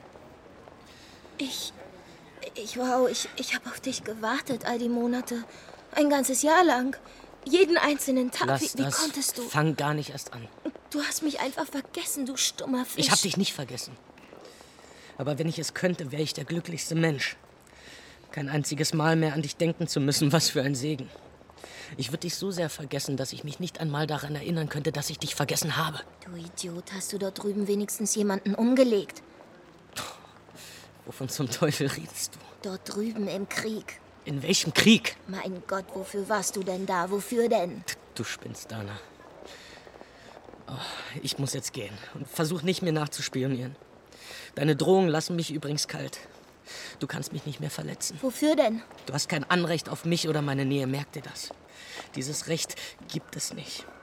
Ich habe auf dich gewartet all die Monate. Ein ganzes Jahr lang. Jeden einzelnen Tag. Lass Wie das. konntest du? Fang gar nicht erst an. Du hast mich einfach vergessen, du stummer Fisch. Ich hab dich nicht vergessen. Aber wenn ich es könnte, wäre ich der glücklichste Mensch. Kein einziges Mal mehr an dich denken zu müssen, was für ein Segen. Ich würde dich so sehr vergessen, dass ich mich nicht einmal daran erinnern könnte, dass ich dich vergessen habe. Du Idiot, hast du dort drüben wenigstens jemanden umgelegt? Wovon zum Teufel redest du? Dort drüben im Krieg. In welchem Krieg? Mein Gott, wofür warst du denn da? Wofür denn? Du spinnst, Dana. Oh, ich muss jetzt gehen und versuch nicht, mir nachzuspionieren. Deine Drohungen lassen mich übrigens kalt. Du kannst mich nicht mehr verletzen. Wofür denn? Du hast kein Anrecht auf mich oder meine Nähe, merk dir das. Dieses Recht gibt es nicht.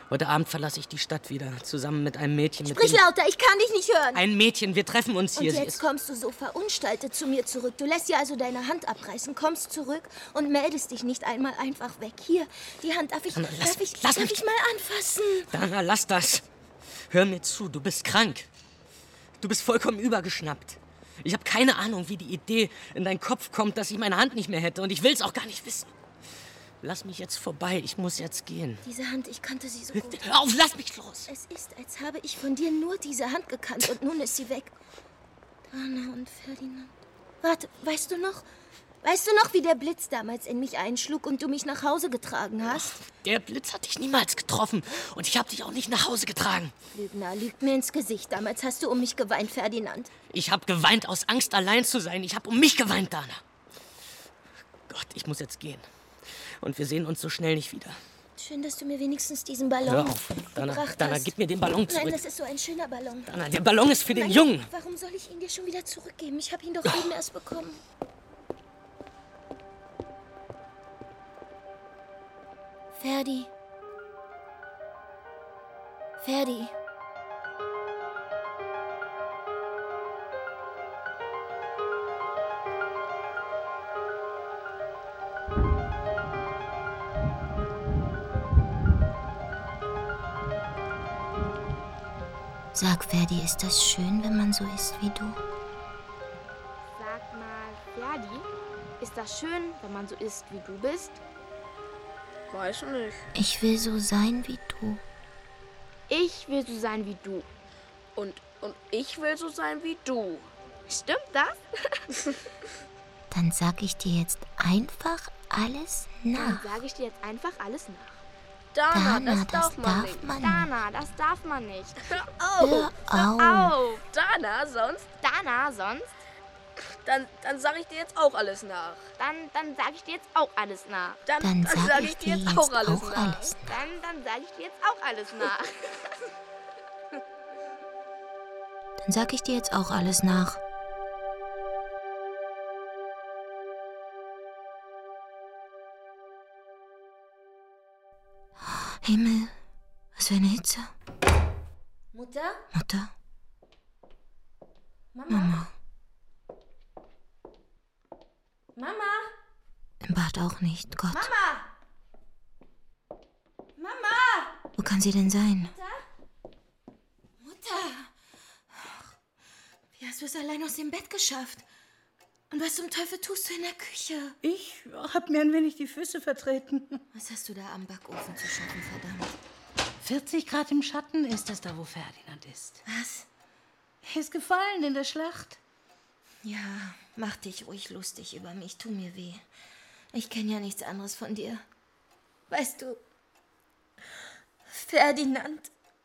Heute Abend verlasse ich die Stadt wieder, zusammen mit einem Mädchen. Sprich lauter, ich kann dich nicht hören. Ein Mädchen, wir treffen uns hier. Und jetzt kommst du so verunstaltet zu mir zurück. Du lässt dir also deine Hand abreißen, kommst zurück und meldest dich nicht einmal einfach weg. Hier, die Hand, darf ich mal anfassen? Dana, lass das. Hör mir zu, du bist krank. Du bist vollkommen übergeschnappt. Ich habe keine Ahnung, wie die Idee in deinen Kopf kommt, dass ich meine Hand nicht mehr hätte. Und ich will es auch gar nicht wissen. Lass mich jetzt vorbei, ich muss jetzt gehen. Diese Hand, ich kannte sie so gut. Hör auf, lass mich los! Es ist, als habe ich von dir nur diese Hand gekannt und nun ist sie weg. Dana und Ferdinand. Warte, weißt du noch, wie der Blitz damals in mich einschlug und du mich nach Hause getragen hast? Der Blitz hat dich niemals getroffen und ich habe dich auch nicht nach Hause getragen. Lügner, lügt mir ins Gesicht. Damals hast du um mich geweint, Ferdinand. Ich habe geweint aus Angst, allein zu sein. Ich habe um mich geweint, Dana. Gott, ich muss jetzt gehen. Und wir sehen uns so schnell nicht wieder. Schön, dass du mir wenigstens diesen Ballon Hör auf. Dana, gib mir den Ballon zurück. Nein, das ist so ein schöner Ballon. Dana, der Ballon ist für den Jungen. Warum soll ich ihn dir schon wieder zurückgeben? Ich habe ihn doch eben erst bekommen. Ferdi. Sag, Ferdi, ist das schön, wenn man so ist wie du? Sag mal, Ferdi, ist das schön, wenn man so ist, wie du bist? Weiß nicht. Ich will so sein wie du. Ich will so sein wie du. Und ich will so sein wie du. Stimmt das? Dann sag ich dir jetzt einfach alles nach. Dann sage ich dir jetzt einfach alles nach. Dana, Dana, das darf man nicht. Dana, das darf man nicht. Hör auf. Dana, sonst? Dann sag ich dir jetzt auch alles nach. Dann sage ich dir jetzt auch alles nach. Dann sag ich dir jetzt auch alles nach. Dann sage ich dir jetzt auch alles nach. Dann sag ich dir jetzt auch alles nach. Himmel, was für eine Hitze. Mutter? Mutter? Mama? Im Bad auch nicht, Gott. Mama! Wo kann sie denn sein? Mutter! Wie hast du es allein aus dem Bett geschafft? Und was zum Teufel tust du in der Küche? Ich habe mir ein wenig die Füße vertreten. Was hast du da am Backofen zu schaffen, verdammt? 40 Grad im Schatten ist es da, wo Ferdinand ist. Was? Er ist gefallen in der Schlacht. Ja, mach dich ruhig lustig über mich, tu mir weh. Ich kenne ja nichts anderes von dir. Weißt du, Ferdinand,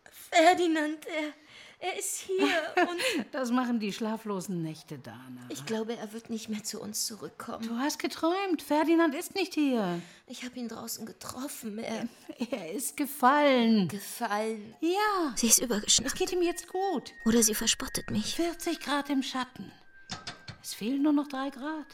er ist hier und... Das machen die schlaflosen Nächte, Dana. Ich glaube, er wird nicht mehr zu uns zurückkommen. Du hast geträumt. Ferdinand ist nicht hier. Ich habe ihn draußen getroffen. Er ist gefallen. Gefallen. Ja. Sie ist übergeschnappt. Es geht ihm jetzt gut. Oder sie verspottet mich. 40 Grad im Schatten. Es fehlen nur noch 3 Grad.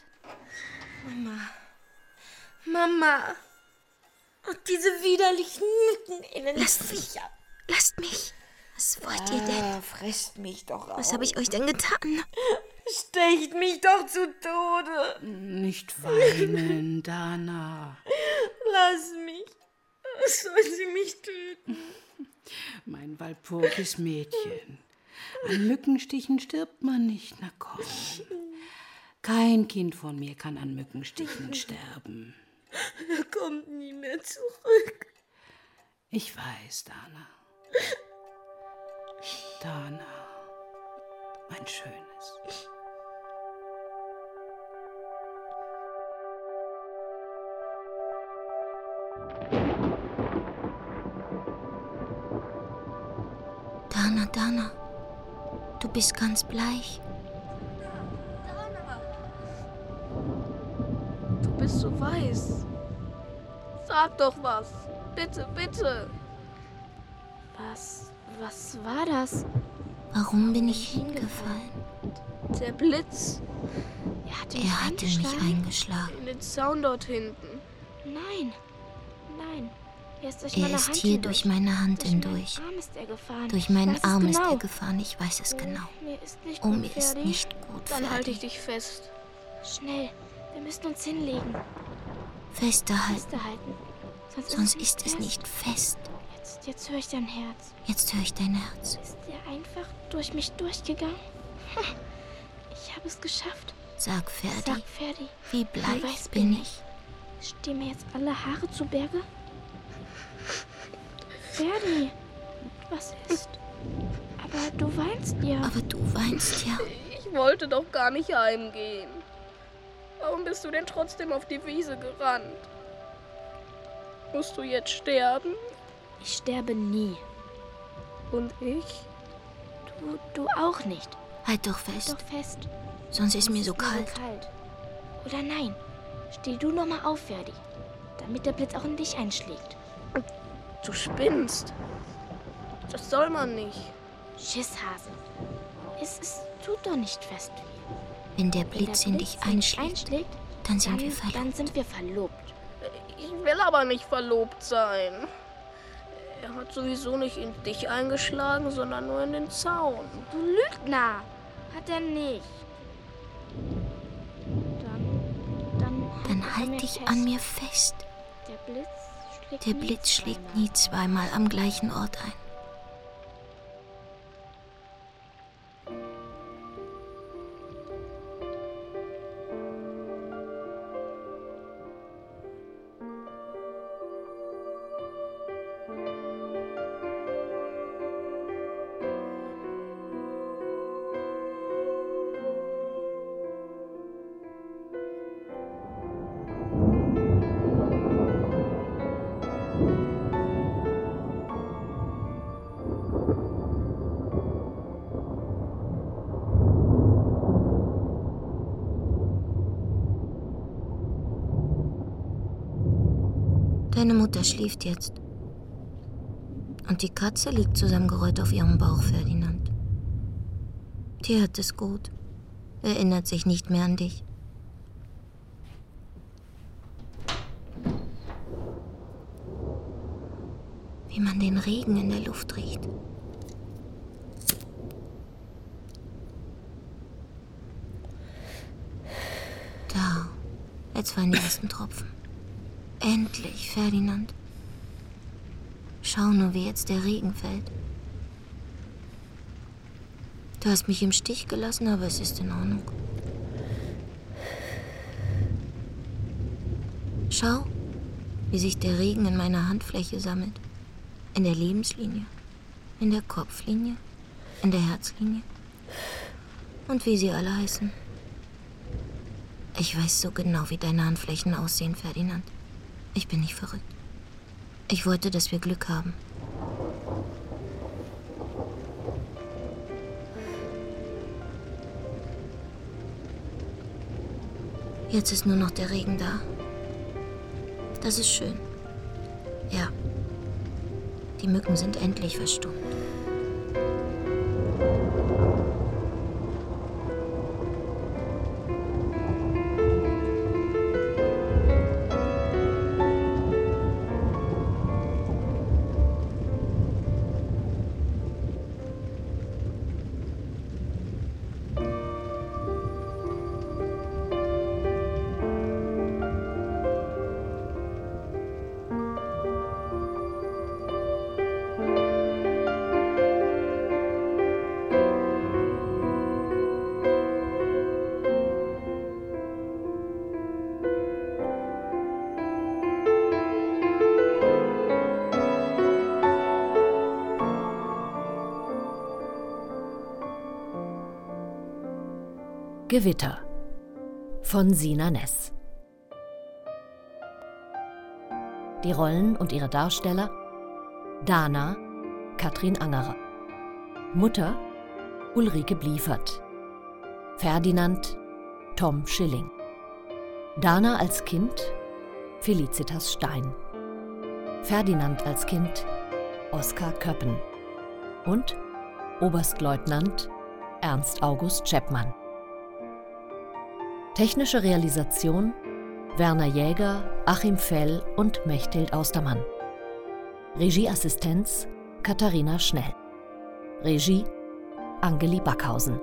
Mama. Und diese widerlichen Mücken innen. Lasst mich. Was wollt ihr denn? Fresst mich doch auf. Was habe ich euch denn getan? Stecht mich doch zu Tode. Nicht weinen, Dana. Lass mich. Soll sie mich töten? Mein walpurgis Mädchen. An Mückenstichen stirbt man nicht, na komm. Kein Kind von mir kann an Mückenstichen sterben. Er kommt nie mehr zurück. Ich weiß, Dana. Dana, mein Schönes. Dana, du bist ganz bleich. Du bist so weiß. Sag doch was. Bitte, bitte. Was war das? Warum bin ich hingefallen? Der Blitz Er hatte mich eingeschlagen. in den Zaun dort hinten. Nein. Er ist hier durch meine Hand hindurch. Durch meinen Arm ist er gefahren, ich weiß es genau. Oh, mir ist nicht gut, Dann halte ich Ferdi. dich fest. Schnell, wir müssen uns hinlegen. Fester halten, Festhalten. sonst ist es nicht fest. Jetzt höre ich dein Herz. Jetzt höre ich dein Herz. Ist der einfach durch mich durchgegangen? Ich habe es geschafft. Sag, Ferdi, Sag, Ferdi, wie wie bleich weiß bin ich? Stehen mir jetzt alle Haare zu Berge? Ferdi, was ist? Aber du weinst ja. Aber du weinst ja. Ich wollte doch gar nicht heimgehen. Warum bist du denn trotzdem auf die Wiese gerannt? Musst du jetzt sterben? Ich sterbe nie. Und ich? Du auch nicht. Halt doch fest, Doch fest. sonst ist mir so Mir kalt. Oder nein, steh du noch mal auf, Ferdi, damit der Blitz auch in dich einschlägt. Du spinnst. Das soll man nicht. Schisshase. Es tut doch nicht fest weh. Wenn der Wenn Blitz der in dich einschlägt, dann sind wir verlobt. Dann sind wir verlobt. Ich will aber nicht verlobt sein. Er hat sowieso nicht in dich eingeschlagen, sondern nur in den Zaun. Du Lügner! Hat er nicht. Dann halt dich an mir fest. Der Blitz schlägt nie zweimal am gleichen Ort ein. Deine Mutter schläft jetzt. Und die Katze liegt zusammengerollt auf ihrem Bauch, Ferdinand. Die hat es gut. Erinnert sich nicht mehr an dich. Wie man den Regen in der Luft riecht. Da, jetzt fallen die ersten Tropfen. Endlich, Ferdinand. Schau nur, wie jetzt der Regen fällt. Du hast mich im Stich gelassen, aber es ist in Ordnung. Schau, wie sich der Regen in meiner Handfläche sammelt. In der Lebenslinie, in der Kopflinie, in der Herzlinie. Und wie sie alle heißen. Ich weiß so genau, wie deine Handflächen aussehen, Ferdinand. Ich bin nicht verrückt. Ich wollte, dass wir Glück haben. Jetzt ist nur noch der Regen da. Das ist schön. Ja. Die Mücken sind endlich verstummt. Gewitter von Sina Ness. Die Rollen und ihre Darsteller: Dana, Katrin Angerer. Mutter, Ulrike Bliefert. Ferdinand, Tom Schilling. Dana als Kind, Felicitas Stein. Ferdinand als Kind, Oskar Köppen. Und Oberstleutnant Ernst August Chapman. Technische Realisation: Werner Jäger, Achim Fell und Mechthild Austermann. Regieassistenz Katharina Schnell. Regie Angeli Backhausen.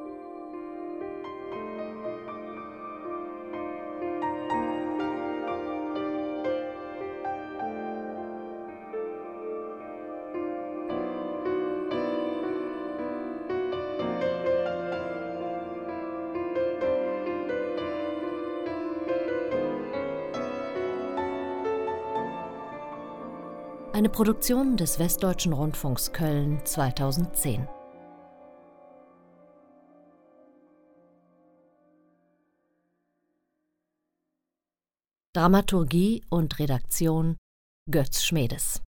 Eine Produktion des Westdeutschen Rundfunks Köln 2010. Dramaturgie und Redaktion Götz Schmedes.